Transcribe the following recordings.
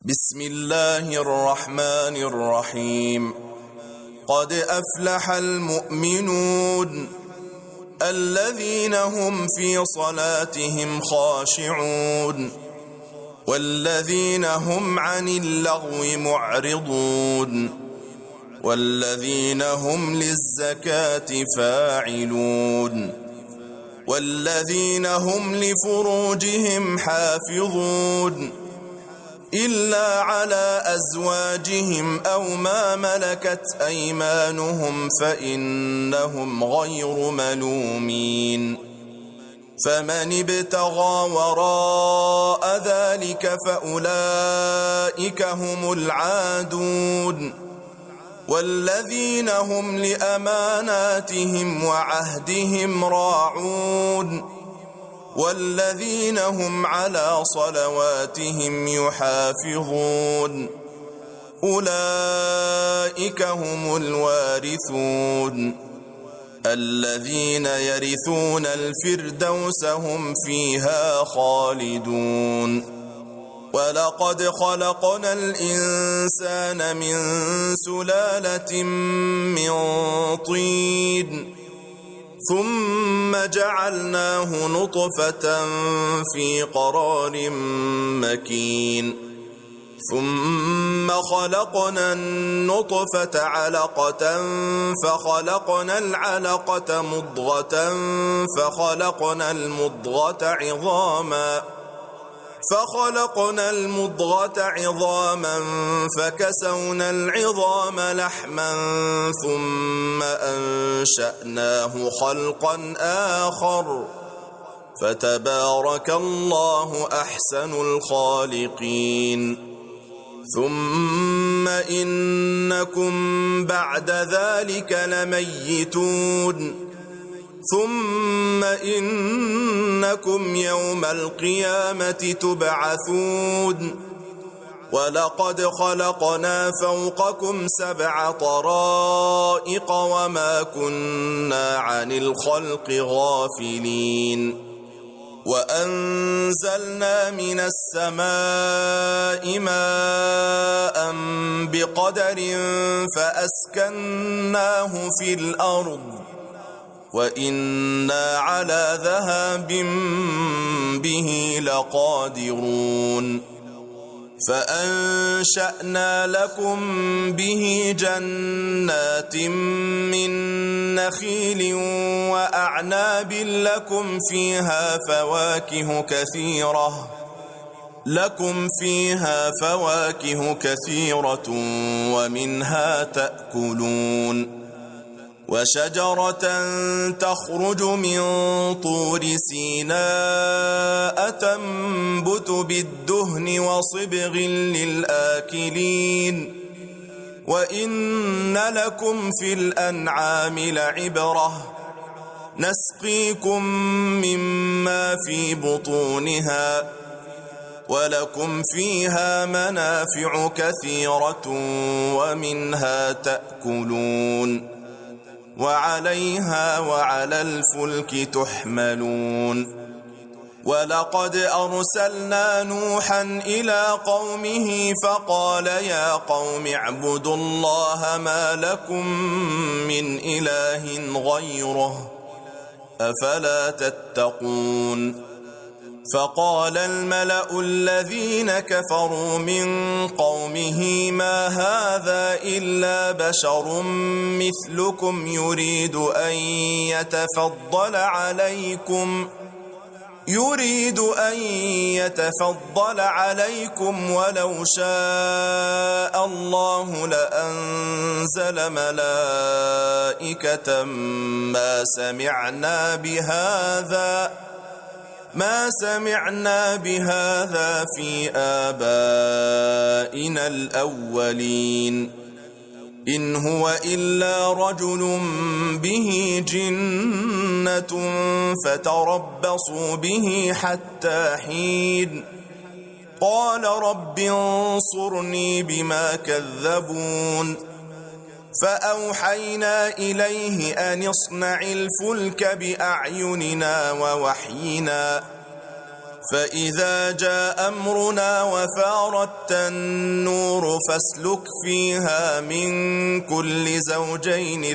بسم الله الرحمن الرحيم. قد أفلح المؤمنون الذين هم في صلاتهم خاشعون والذين هم عن اللغو معرضون والذين هم للزكاة فاعلون والذين هم لفروجهم حافظون إلا على أزواجهم أو ما ملكت أيمانهم فإنهم غير ملومين. فمن ابتغى وراء ذلك فأولئك هم العادون والذين هم لأماناتهم وعهدهم راعون والذين هم على صلواتهم يحافظون أولئك هم الوارثون الذين يرثون الفردوس هم فيها خالدون. ولقد خلقنا الإنسان من سلالة من طين ثم جعلناه نطفة في قرار مكين ثم خلقنا النطفة علقة فخلقنا العلقة مضغة فخلقنا المضغة عظاما فكسونا العظام لحما ثم أنشأناه خلقا آخر فتبارك الله أحسن الخالقين. ثم إنكم بعد ذلك لميتون ثم إنكم يوم القيامة تبعثون. ولقد خلقنا فوقكم 7 طرائق وما كنا عن الخلق غافلين. وأنزلنا من السماء ماء بقدر فأسكناه في الأرض وإنا على ذهاب به لقادرون. فأنشأنا لكم به جنات من نخيل وأعناب لكم فيها فواكه كثيرة ومنها تأكلون. وشجرة تخرج من طور سيناء تنبت بالدهن وصبغ للآكلين. وإن لكم في الأنعام لعبرة نسقيكم مما في بطونها ولكم فيها منافع كثيرة ومنها تأكلون وعليها وعلى الفلك تحملون. ولقد أرسلنا نوحا إلى قومه فقال يا قوم اعبدوا الله ما لكم من إله غيره أفلا تتقون. فقال الملأ الذين كفروا من قومه ما هذا إلا بشر مثلكم يريد أن يتفضل عليكم ولو شاء الله لأنزل ملائكة ما سمعنا بهذا في آبائنا الأولين إن هو إلا رجل به جنة فتربصوا به حتى حين. قال رب انصرني بما كذبون. فأوحينا إليه أن اصنع الفلك بأعيننا ووحينا فإذا جاء أمرنا وفارت النور فاسلك فيها من كل زوجين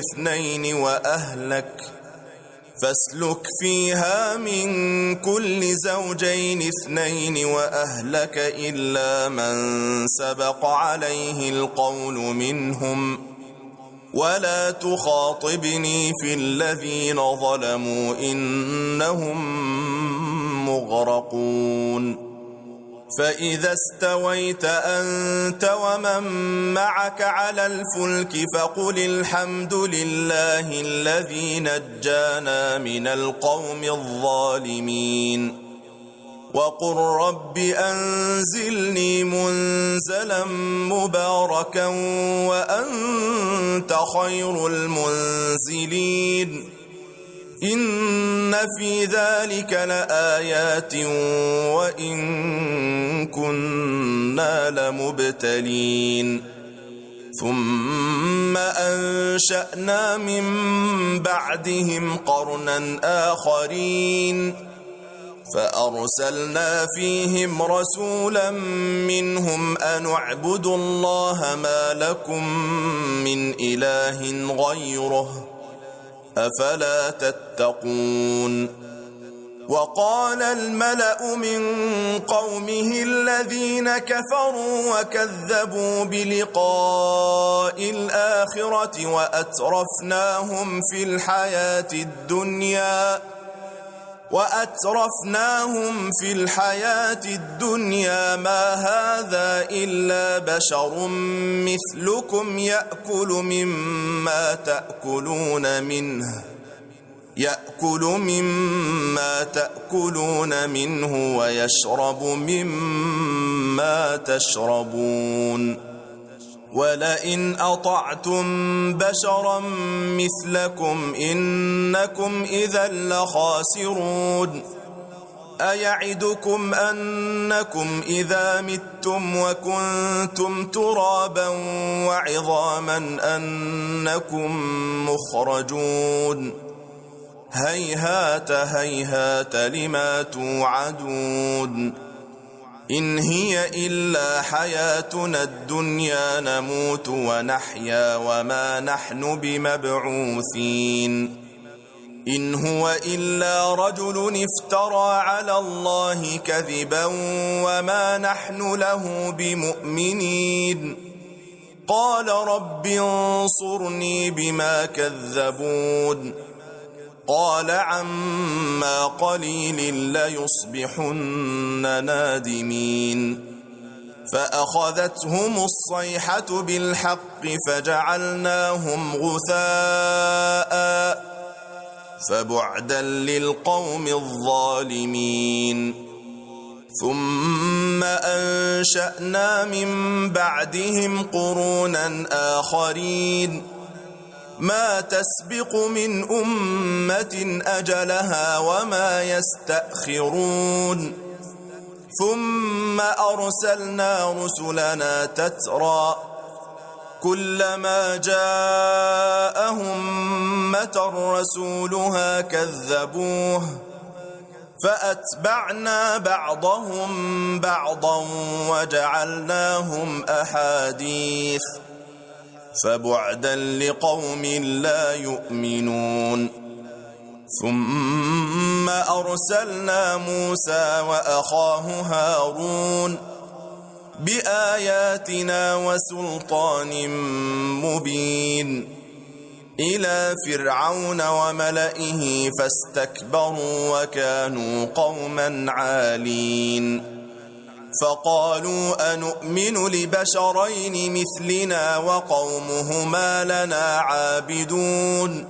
اثنين وأهلك إلا من سبق عليه القول منهم ولا تخاطبني في الذين ظلموا إنهم مغرقون فإذا استويت أنت ومن معك على الفلك فقل الحمد لله الذي نجانا من القوم الظالمين وقل رب أنزلني منزلا مباركا وأنت خير المنزلين إن في ذلك لآيات وإن كنا لمبتلين ثم أنشأنا من بعدهم قرنا آخرين فأرسلنا فيهم رسولا منهم أن اعبدوا الله ما لكم من إله غيره أفلا تتقون وقال الملأ من قومه الذين كفروا وكذبوا بلقاء الآخرة وأترفناهم في الحياة الدنيا ما هذا إلا بشر مثلكم يأكل مما تأكلون منه ويشرب مما تشربون ولئن أطعتم بشرا مثلكم إنكم إذا لخاسرون أيعدكم أنكم إذا متم وكنتم ترابا وعظاما أنكم مخرجون هيهات هيهات لما توعدون إن هي إلا حياتنا الدنيا نموت ونحيا وما نحن بمبعوثين إن هو إلا رجل افترى على الله كذبا وما نحن له بمؤمنين قال رب انصرني بما كذبون قال عما قليل ليصبحن نادمين فأخذتهم الصيحة بالحق فجعلناهم غثاء فبعدا للقوم الظالمين ثم أنشأنا من بعدهم قرونا آخرين ما تسبق من أمة أجلها وما يستأخرون ثم أرسلنا رسلنا تترى كلما جاء أمة رسولها كذبوه فأتبعنا بعضهم بعضا وجعلناهم أحاديث فبعدا لقوم لا يؤمنون ثم أرسلنا موسى وأخاه هارون بآياتنا وسلطان مبين إلى فرعون وملئه فاستكبروا وكانوا قوما عالين فقالوا أنؤمن لبشرين مثلنا وقومهما لنا عابدون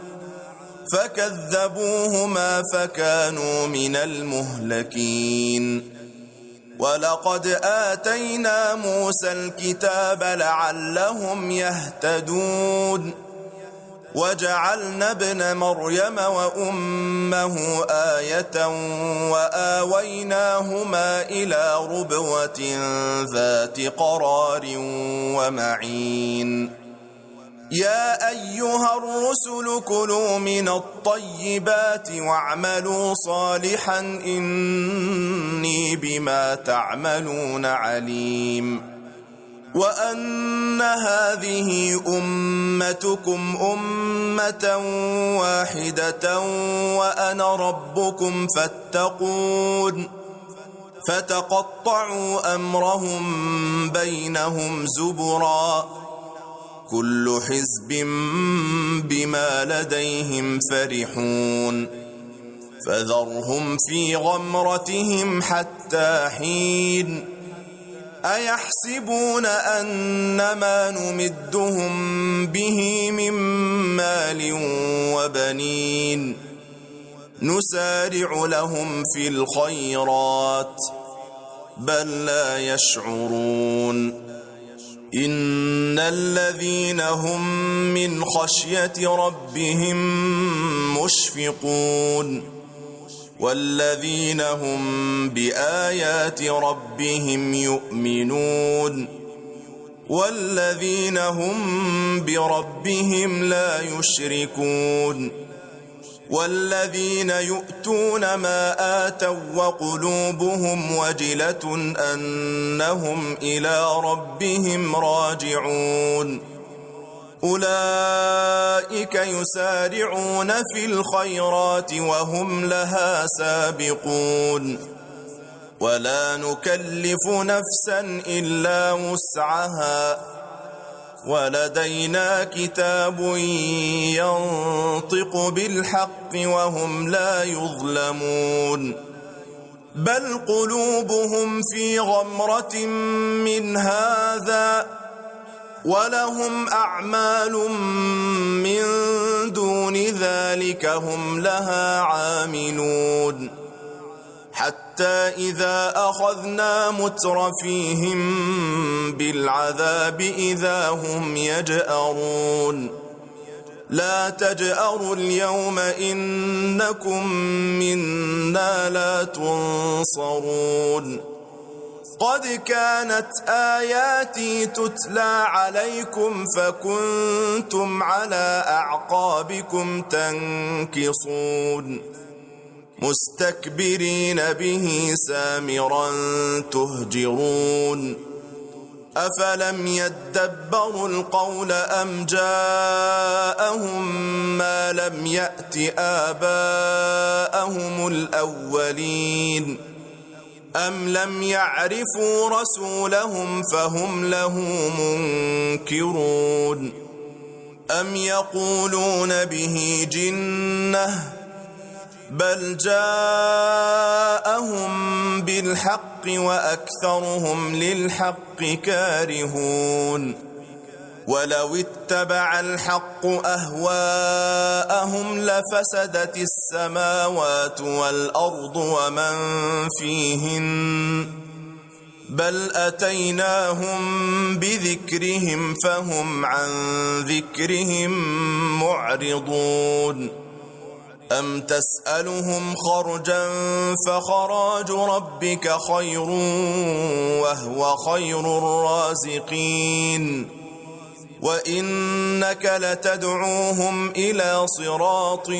فكذبوهما فكانوا من المهلكين ولقد آتينا موسى الكتاب لعلهم يهتدون وجعلنا ابن مريم وأمه آية وآويناهما إلى ربوة ذات قرار ومعين يا أيها الرسل كلوا من الطيبات واعملوا صالحا إني بما تعملون عليم وأن هذه أمتكم أمة واحدة وأنا ربكم فاتقون فتقطعوا أمرهم بينهم زبرا كل حزب بما لديهم فرحون فذرهم في غمرتهم حتى حين أيحسبون أنما نمدهم به من مال وبنين نسارع لهم في الخيرات بل لا يشعرون إن الذين هم من خشية ربهم مشفقون والذين هم بآيات ربهم يؤمنون والذين هم بربهم لا يشركون والذين يؤتون ما آتوا وقلوبهم وجلة أنهم إلى ربهم راجعون أولئك يسارعون في الخيرات وهم لها سابقون ولا نكلف نفسا إلا وسعها ولدينا كتاب ينطق بالحق وهم لا يظلمون بل قلوبهم في غمرة من هذا ولهم أعمال من دون ذلك هم لها عاملون حتى إذا أخذنا مترفيهم بالعذاب إذا هم يجأرون لا تجأروا اليوم إنكم منا لا تنصرون قد كانت آياتي تتلى عليكم فكنتم على أعقابكم تنكصون مستكبرين به سامرا تهجرون أفلم يدبروا القول أم جاءهم ما لم يأت آباءهم الأولين أم لم يعرفوا رسولهم فهم له منكرون أم يقولون به جنة بل جاءهم بالحق وأكثرهم للحق كارهون ولو اتبع الحق أهواءهم لفسدت السماوات والأرض ومن فيهن بل أتيناهم بذكرهم فهم عن ذكرهم معرضون أم تسألهم خرجا فخراج ربك خير وهو خير الرازقين وإنك لتدعوهم إلى صراط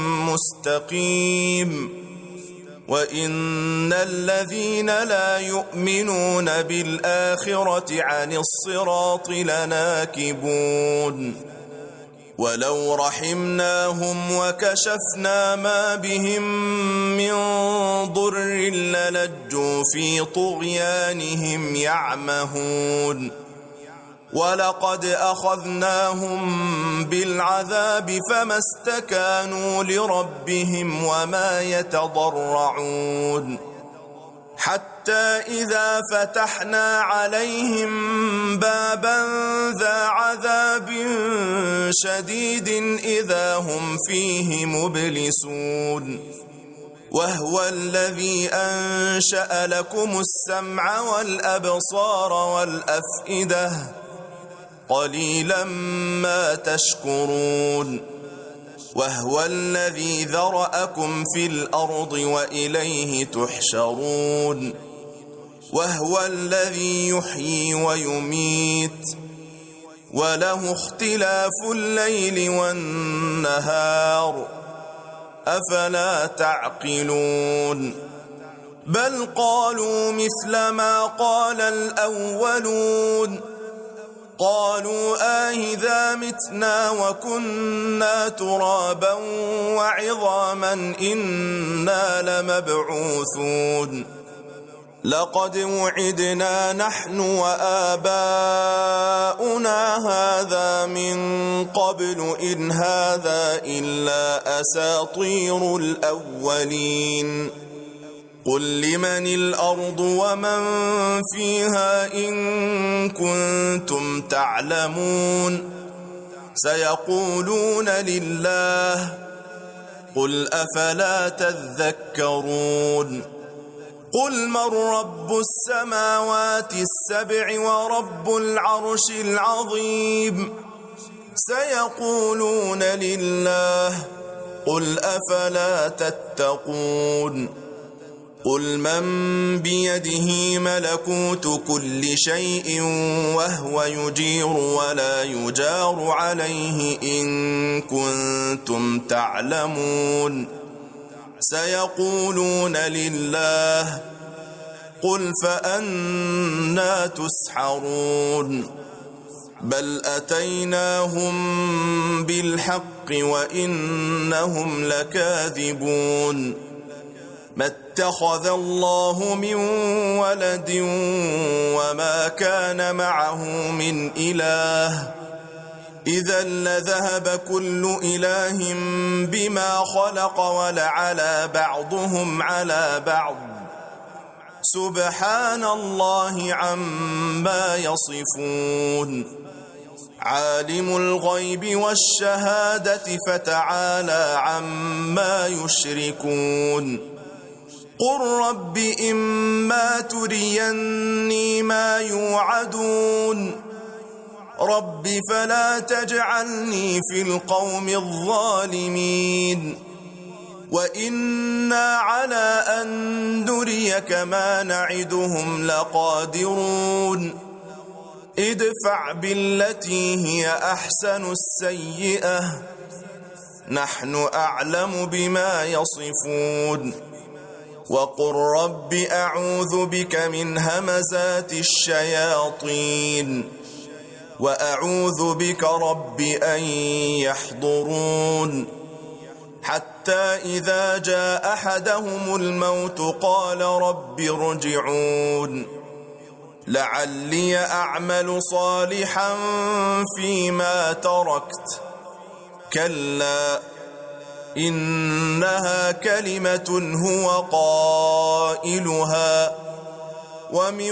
مستقيم وإن الذين لا يؤمنون بالآخرة عن الصراط لناكبون ولو رحمناهم وكشفنا ما بهم من ضر للجوا في طغيانهم يعمهون ولقد أخذناهم بالعذاب فما استكانوا لربهم وما يتضرعون حتى إذا فتحنا عليهم بابا ذا عذاب شديد إذا هم فيه مبلسون وهو الذي أنشأ لكم السمع والأبصار والأفئدة قليلا ما تشكرون وهو الذي ذرأكم في الأرض وإليه تحشرون وهو الذي يحيي ويميت وله اختلاف الليل والنهار أفلا تعقلون بل قالوا مثل ما قال الأولون قالوا آئذا متنا وكنا ترابا وعظاما إنا لمبعوثون لقد وعدنا نحن وآباؤنا هذا من قبل إن هذا إلا أساطير الأولين قل لمن الأرض ومن فيها إن كنتم تعلمون سيقولون لله قل أفلا تذكرون قل من رب السماوات السبع ورب العرش العظيم سيقولون لله قل أفلا تتقون قل من بيده ملكوت كل شيء وهو يجير ولا يجار عليه إن كنتم تعلمون سيقولون لله قل فأنى تسحرون بل أتيناهم بالحق وإنهم لكاذبون ما اتخذ الله من ولد وما كان معه من إله إذا لذهب كل إله بما خلق ولعلى بعضهم على بعض سبحان الله عما يصفون عالم الغيب والشهادة فتعالى عما يشركون قل رب إما تريني ما يوعدون رب فلا تجعلني في القوم الظالمين وإنا على أن نريك ما نعدهم لقادرون ادفع بالتي هي أحسن السيئة نحن أعلم بما يصفون وقل رب أعوذ بك من همزات الشياطين وأعوذ بك رب أن يحضرون حتى إذا جاء أحدهم الموت قال رب ارجعون لعلي أعمل صالحا فيما تركت كلا إنها كلمة هو قائلها ومن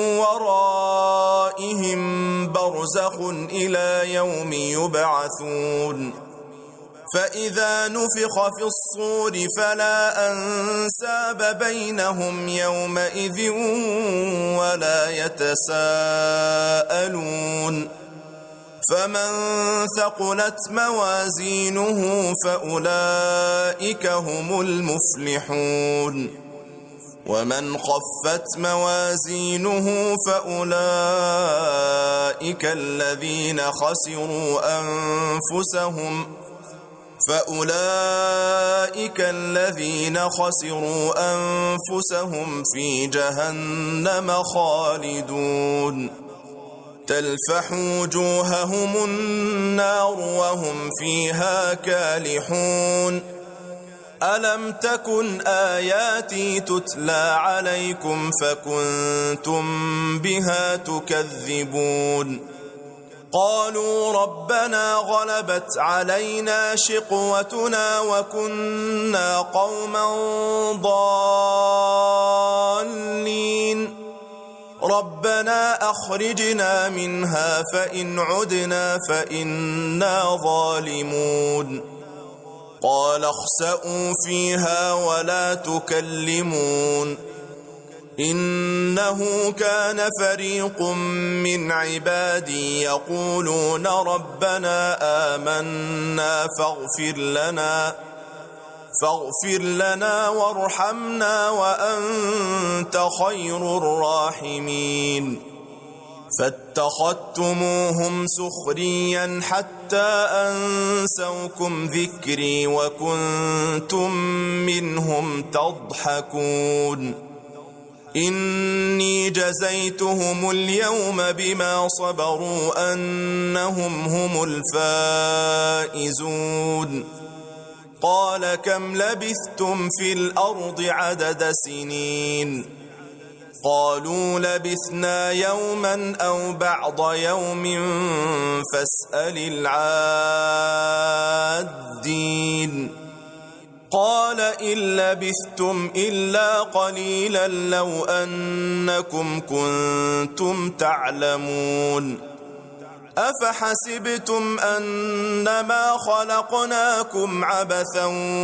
ورائهم برزخ إلى يوم يبعثون فإذا نفخ في الصور فلا أنساب بينهم يومئذ ولا يتساءلون فمن ثقلت موازينه فأولئك هم المفلحون ومن خفت موازينه فأولئك الذين خسروا أنفسهم في جهنم خالدون تلفح وجوههم النار وهم فيها كالحون ألم تكن آياتي تتلى عليكم فكنتم بها تكذبون قالوا ربنا غلبت علينا شقوتنا وكنا قوما ضالين ربنا أخرجنا منها فإن عدنا فإنا ظالمون قال اخسئوا فيها ولا تكلمون إنه كان فريق من عبادي يقولون ربنا آمنا فاغفر لنا وارحمنا وأنت خير الراحمين فاتخذتموهم سخريا حتى أنسوكم ذكري وكنتم منهم تضحكون إني جزيتهم اليوم بما صبروا أنهم هم الفائزون قال كم لبثتم في الأرض عدد سنين قالوا لبثنا يوما أو بعض يوم فاسأل العادين قال إن لبثتم إلا قليلا لو أنكم كنتم تعلمون أفحسبتم أنما خلقناكم عبثا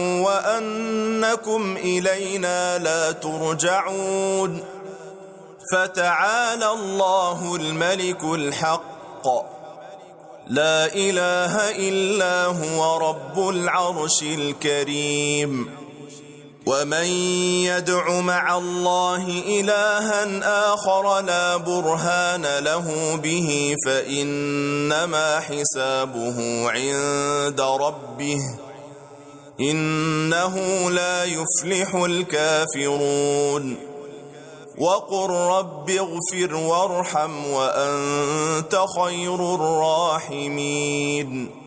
وأنكم إلينا لا ترجعون فتعالى الله الملك الحق لا إله إلا هو رب العرش الكريم ومن يدع مع الله إلها آخر لا برهان له به فإنما حسابه عند ربه إنه لا يفلح الكافرون وقل رب اغفر وارحم وأنت خير الراحمين